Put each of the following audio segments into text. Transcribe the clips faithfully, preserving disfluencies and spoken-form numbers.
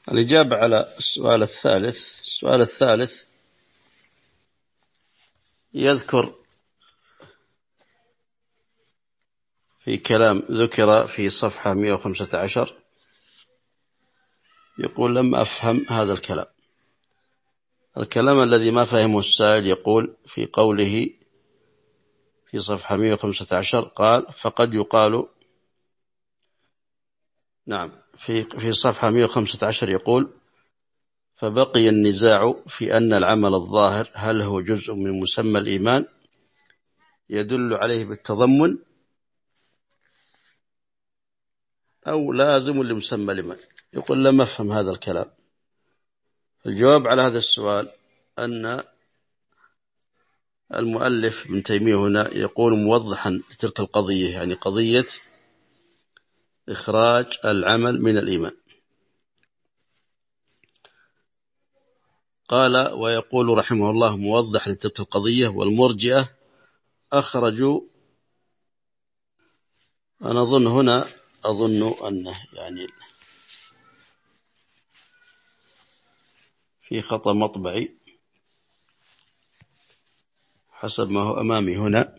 الإجابة على السؤال الثالث السؤال الثالث يذكر في كلام ذكر في صفحة مئة وخمسة عشر، يقول: لم أفهم هذا الكلام. الكلام الذي ما فهمه السائل يقول في قوله في صفحة مئة وخمسة عشر قال: فقد يقال، نعم، في في صفحة مئة وخمسة عشر يقول: فبقي النزاع في أن العمل الظاهر هل هو جزء من مسمى الإيمان يدل عليه بالتضمن أو لازم لمسمى الإيمان. يقول: لم أفهم هذا الكلام. الجواب على هذا السؤال أن المؤلف ابن تيمية هنا يقول موضحا لتلك القضية، يعني قضية إخراج العمل من الإيمان. قال ويقول رحمه الله موضح لتلك القضية: والمرجئة أخرجوا، أنا أظن هنا أظن أنه يعني في خطأ مطبعي حسب ما هو أمامي هنا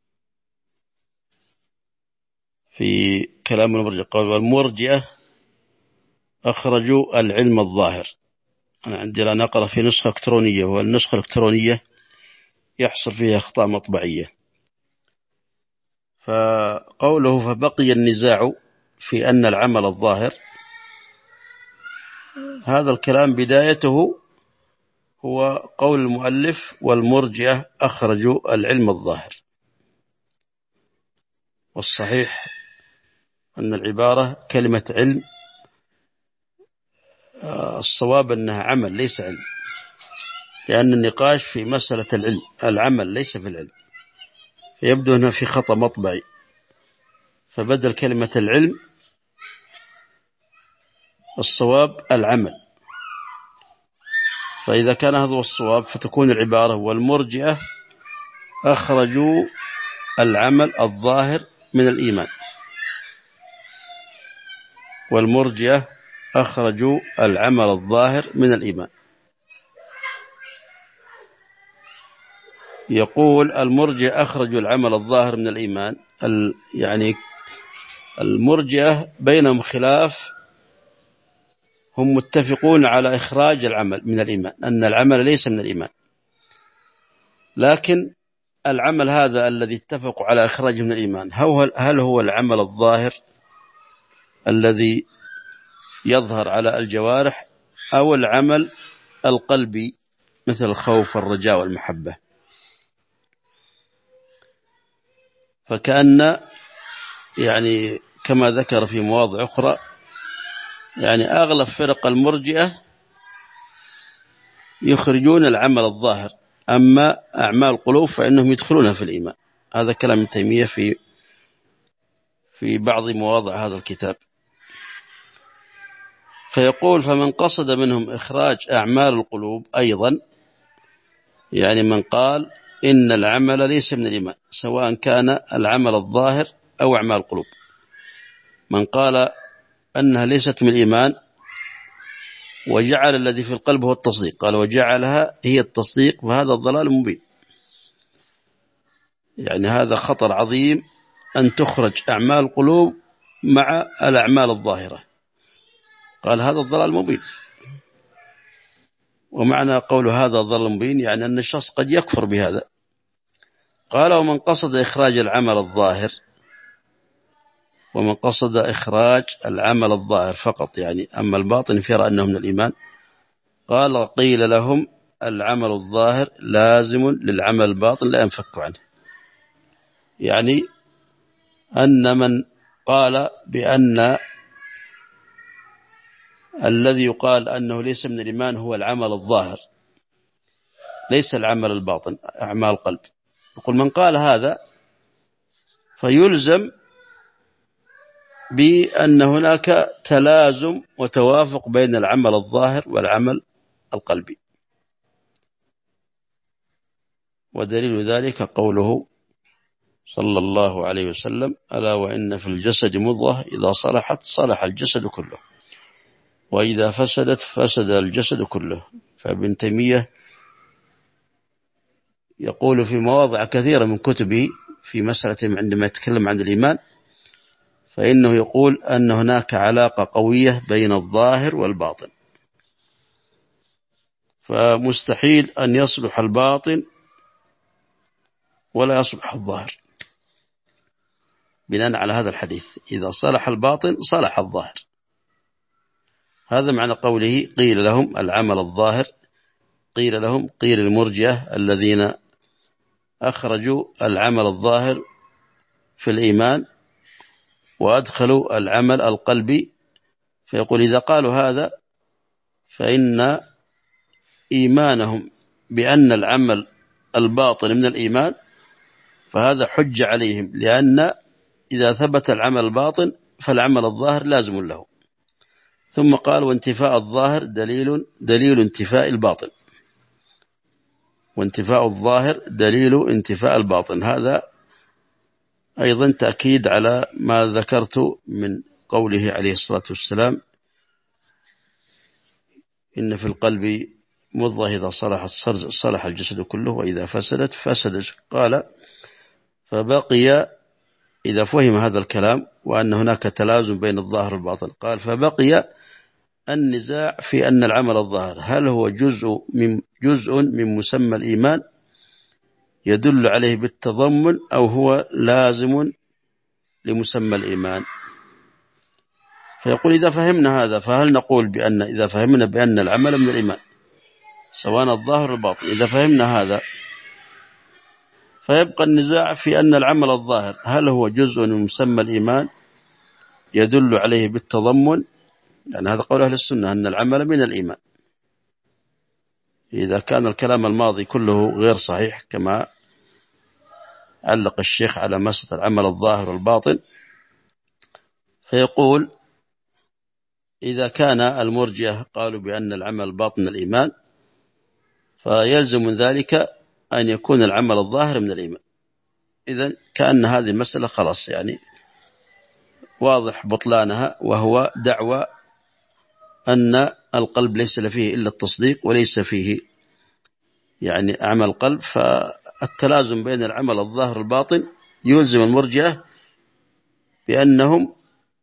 في كلام المرجئة. قال والمرجئة أخرجوا العلم الظاهر. أنا عندي لا نقرأ في نسخة إلكترونية، والنسخة الإلكترونية يحصل فيها أخطاء مطبعية. فقوله فبقي النزاع في أن العمل الظاهر، هذا الكلام بدايته هو قول المؤلف والمرجئة أخرجوا العلم الظاهر. والصحيح أن العبارة كلمة علم، الصواب أنها عمل ليس علم، لأن النقاش في مسألة العلم، العمل ليس في العلم، فيبدو هنا في خطأ مطبعي، فبدل كلمة العلم الصواب العمل. فإذا كان هذا هو الصواب فتكون العبارة والمرجئة أخرجوا العمل الظاهر من الإيمان. والمرجئة أخرجوا العمل الظاهر من الإيمان. يقول المرجئة أخرجوا العمل الظاهر من الإيمان، يعني المرجئة بينهم خلاف، هم متفقون على إخراج العمل من الإيمان، أن العمل ليس من الإيمان، لكن العمل هذا الذي اتفقوا على إخراجه من الإيمان هل هو العمل الظاهر الذي يظهر على الجوارح أو العمل القلبي مثل الخوف والرجاء والمحبة؟ فكأن يعني كما ذكر في مواضع أخرى، يعني أغلب فرق المرجئة يخرجون العمل الظاهر، أما أعمال القلوب فإنهم يدخلونها في الإيمان. هذا كلام ابن تيمية في في بعض مواضع هذا الكتاب. فيقول فمن قصد منهم إخراج أعمال القلوب أيضا، يعني من قال إن العمل ليس من الإيمان سواء كان العمل الظاهر أو أعمال القلوب، من قال أنها ليست من الإيمان وجعل الذي في القلب هو التصديق، قال وجعلها هي التصديق، فهذا الضلال مبين. يعني هذا خطر عظيم أن تخرج أعمال القلوب مع الأعمال الظاهرة، قال هذا الضلال مبين. ومعنى قول هذا الضلال مبين يعني أن الشخص قد يكفر بهذا. قال ومن قصد إخراج العمل الظاهر، ومن قصد إخراج العمل الظاهر فقط، يعني أما الباطن فيرى أنه من الإيمان، قال قيل لهم العمل الظاهر لازم للعمل الباطن لا ينفك عنه. يعني أن من قال بأن الذي يقال أنه ليس من الإيمان هو العمل الظاهر ليس العمل الباطن أعمال القلب، يقول من قال هذا فيلزم بأن هناك تلازم وتوافق بين العمل الظاهر والعمل القلبي. ودليل ذلك قوله صلى الله عليه وسلم ألا وإن في الجسد مضغة إذا صلحت صلح الجسد كله وإذا فسدت فسد الجسد كله. فابن تيمية يقول في مواضع كثيرة من كتبه في مسألة عندما يتكلم عن الإيمان، فإنه يقول أن هناك علاقة قوية بين الظاهر والباطن، فمستحيل أن يصلح الباطن ولا يصلح الظاهر بناء على هذا الحديث. إذا صلح الباطن صلح الظاهر. هذا معنى قوله قيل لهم العمل الظاهر. قيل لهم قيل المرجئة الذين أخرجوا العمل الظاهر في الإيمان وأدخلوا العمل القلبي. فيقول إذا قالوا هذا فإن إيمانهم بأن العمل الباطن من الإيمان فهذا حج عليهم، لأن إذا ثبت العمل الباطن فالعمل الظاهر لازم له. ثم قال وانتفاء الظاهر دليل دليل انتفاء الباطن. وانتفاء الظاهر دليل انتفاء الباطن. هذا أيضا تأكيد على ما ذكرت من قوله عليه الصلاة والسلام إن في القلب مضغة إذا صلحت صلح الجسد كله وإذا فسدت فسد. قال فبقي، إذا فهم هذا الكلام وأن هناك تلازم بين الظاهر والباطن، قال فبقي النزاع في أن العمل الظاهر هل هو جزء من جزء من مسمى الإيمان يدل عليه بالتضمن أو هو لازم لمسمى الإيمان. فيقول إذا فهمنا هذا فهل نقول بأن إذا فهمنا بأن العمل من الإيمان سواء الظاهر والباطن، إذا فهمنا هذا فيبقى النزاع في أن العمل الظاهر هل هو جزء من مسمى الإيمان يدل عليه بالتضمن، يعني هذا قول أهل السنة أن العمل من الإيمان. إذا كان الكلام الماضي كله غير صحيح كما علق الشيخ على مسألة العمل الظاهر والباطن، فيقول إذا كان المرجئة قالوا بأن العمل الباطن الإيمان فيلزم من ذلك أن يكون العمل الظاهر من الإيمان. إذن كأن هذه المسألة خلاص يعني واضح بطلانها، وهو دعوى أن القلب ليس فيه إلا التصديق وليس فيه يعني أعمال القلب. فالتلازم بين العمل الظاهر والباطن يلزم المرجئة بأنهم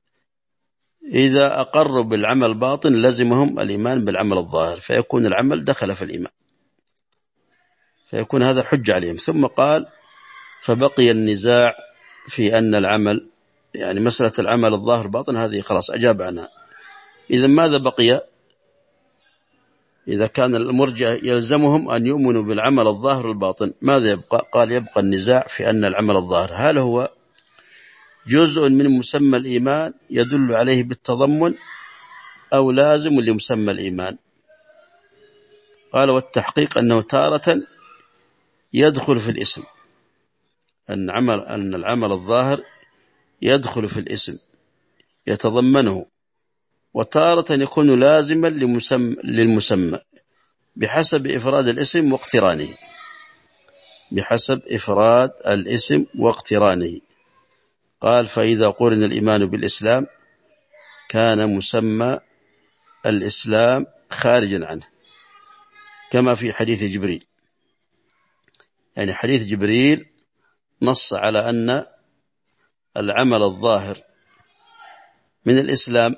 إذا أقروا بالعمل الباطن لزمهم الإيمان بالعمل الظاهر، فيكون العمل دخل في الإيمان، فيكون هذا حج عليهم. ثم قال فبقي النزاع في أن العمل يعني مسألة العمل الظاهر باطن هذه خلاص أجاب عنها. إذا ماذا بقي؟ إذا كان المرجئة يلزمهم أن يؤمنوا بالعمل الظاهر والباطن ماذا يبقى؟ قال يبقى النزاع في أن العمل الظاهر هل هو جزء من مسمى الإيمان يدل عليه بالتضمن أو لازم لمسمى الإيمان. قال والتحقيق أنه تارة يدخل في الاسم، أن عمل أن العمل الظاهر يدخل في الاسم يتضمنه، وتارة يكون لازما لمسمى للمسمى بحسب إفراد الاسم واقترانه بحسب إفراد الاسم واقترانه. قال فإذا قرن الإيمان بالإسلام كان مسمى الإسلام خارجا عنه، كما في حديث جبريل. يعني حديث جبريل نص على أن العمل الظاهر من الإسلام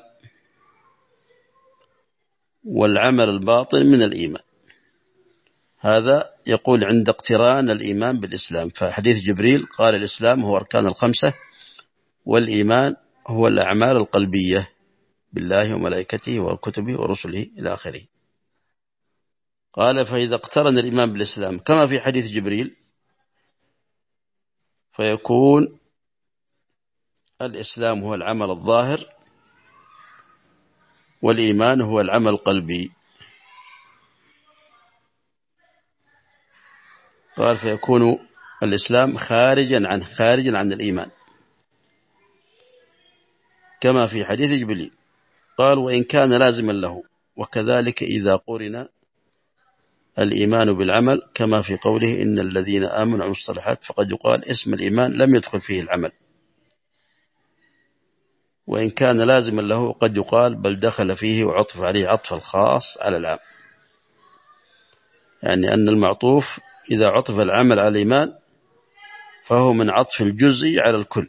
والعمل الباطن من الإيمان. هذا يقول عند اقتران الإيمان بالإسلام. فحديث جبريل قال الإسلام هو أركان الخمسة والإيمان هو الأعمال القلبية بالله وملائكته وكتبه ورسله إلى آخره. قال فإذا اقترن الإيمان بالإسلام كما في حديث جبريل فيكون الإسلام هو العمل الظاهر والإيمان هو العمل القلبي. قال فيكون الإسلام خارجا عن خارجا عن الإيمان كما في حديث جبريل. قال وإن كان لازما له، وكذلك إذا قرن الإيمان بالعمل كما في قوله إن الذين آمنوا وعملوا الصالحات فقد يقال اسم الإيمان لم يدخل فيه العمل. وإن كان لازما له قد يقال بل دخل فيه وعطف عليه عطف الخاص على العام، يعني أن المعطوف إذا عطف العمل على الإيمان فهو من عطف الجزء على الكل،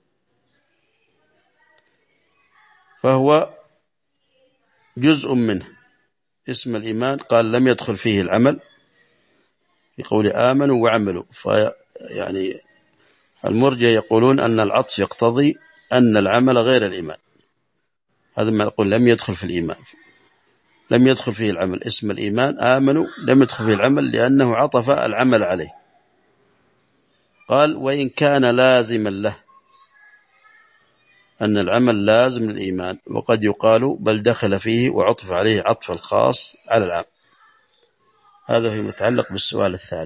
فهو جزء منه. اسم الإيمان قال لم يدخل فيه العمل في قول آمنوا وعملوا، فيعني المرجئة يقولون أن العطف يقتضي أن العمل غير الإيمان، هذا ما نقول لم يدخل في الإيمان، لم يدخل فيه العمل. اسم الإيمان آمنوا لم يدخل فيه العمل لأنه عطف العمل عليه. قال وإن كان لازما له، أن العمل لازم للإيمان، وقد يقال بل دخل فيه وعطف عليه عطف الخاص على العام. هذا في متعلق بالسؤال الثالث.